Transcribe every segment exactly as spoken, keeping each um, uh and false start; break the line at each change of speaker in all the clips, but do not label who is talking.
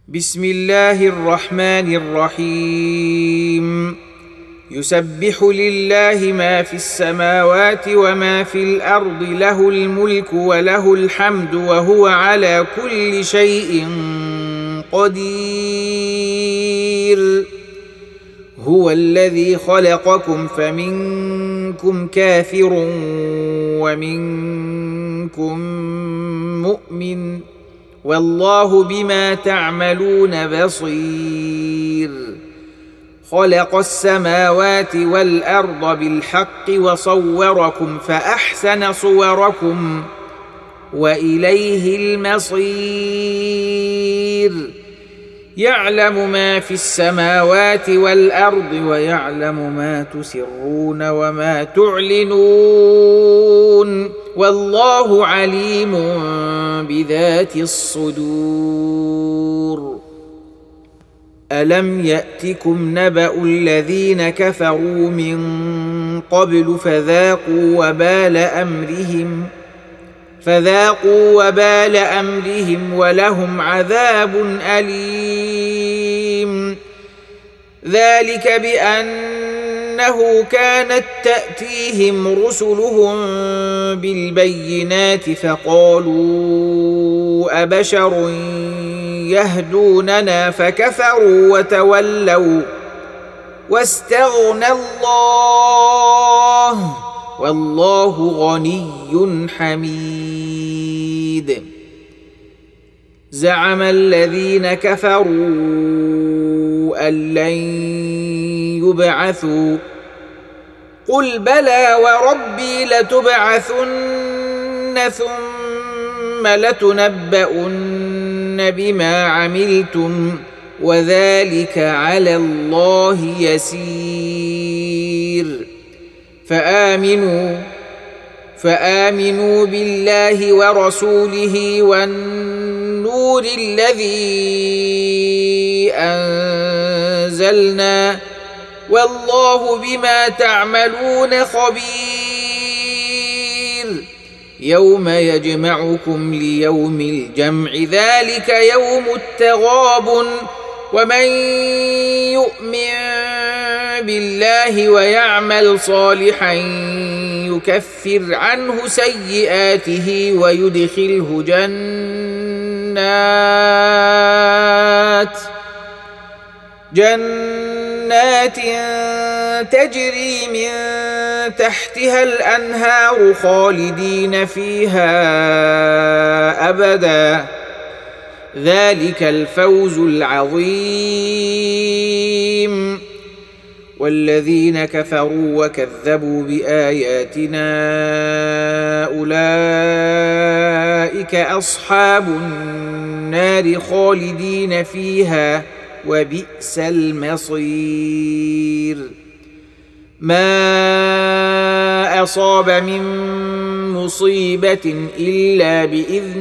بسم الله الرحمن الرحيم. يسبح لله ما في السماوات وما في الأرض، له الملك وله الحمد وهو على كل شيء قدير. هو الذي خلقكم فمنكم كافر ومنكم مؤمن، والله بما تعملون بصير. خلق السماوات والأرض بالحق وصوركم فأحسن صوركم وإليه المصير. يعلم ما في السماوات والأرض ويعلم ما تسرون وما تعلنون، والله عليم بذات الصدور. ألم يأتكم نبأ الذين كفروا من قبل فذاقوا وبال أمرهم فذاقوا وبال أمرهم ولهم عذاب أليم. ذلك بأنه كانت تأتيهم رسلهم بالبينات فقالوا أبشر يهدوننا فكفروا وتولوا واستغنى الله، والله غني حميد. زعم الذين كفروا أن لن يبعثوا، قل بلى وربي لتبعثن ثم لتنبؤن بما عملتم وذلك على الله يسير. فآمنوا فآمنوا بالله ورسوله والنور الذي أنزلنا، والله بما تعملون خبير. يوم يجمعكم ليوم الجمع، ذلك يوم التغابن. ومن يؤمن بالله ويعمل صالحا يكفر عنه سيئاته ويدخله جنات جنات تجري من تحتها الأنهار خالدين فيها أبدا، ذلك الفوز العظيم. والذين كفروا وكذبوا بآياتنا أولئك أصحاب النار خالدين فيها وبئس المصير. ما أصاب من مصيبة إلا بإذن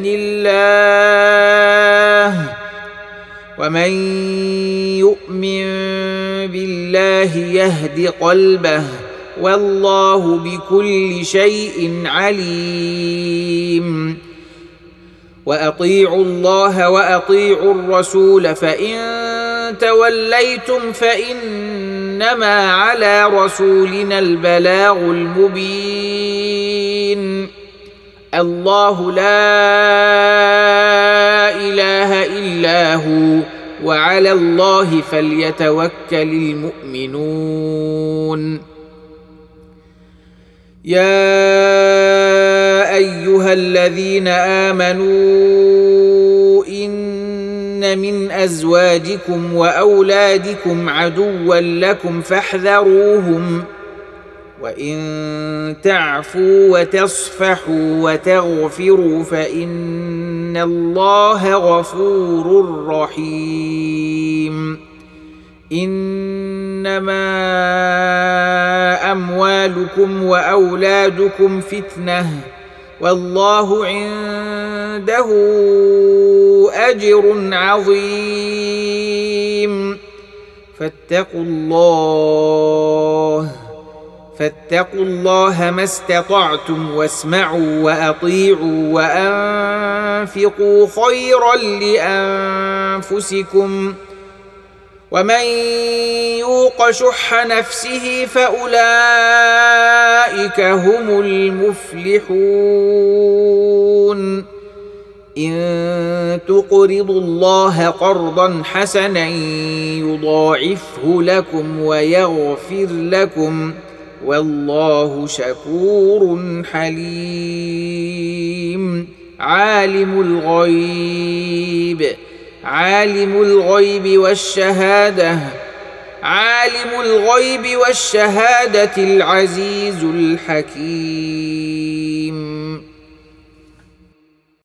الله، ومن يؤمن بالله يهد قلبه، والله بكل شيء عليم. وأطيعوا الله وأطيعوا الرسول، فإن توليتم فإنما على رسولنا البلاغ المبين. الله لا إله إلا هو، وعلى الله فليتوكل المؤمنون. يا أيها الذين آمنوا إن من أزواجكم وأولادكم عدوا لكم فاحذروهم، وإن تعفوا وتصفحوا وتغفروا فإن الله غفور رحيم. إنما أموالكم وأولادكم فتنة، والله عنده أجر عظيم. فاتقوا الله فاتقوا الله ما استطعتم واسمعوا وأطيعوا وأنفقوا خيرا لأنفسكم ومن يوق شح نفسه فأولئك هم المفلحون إن تقرضوا الله قرضا حسنا يضاعفه لكم ويغفر لكم والله شكور حليم عالم الغيب عالم الغيب والشهادة عالم الغيب والشهادة العزيز الحكيم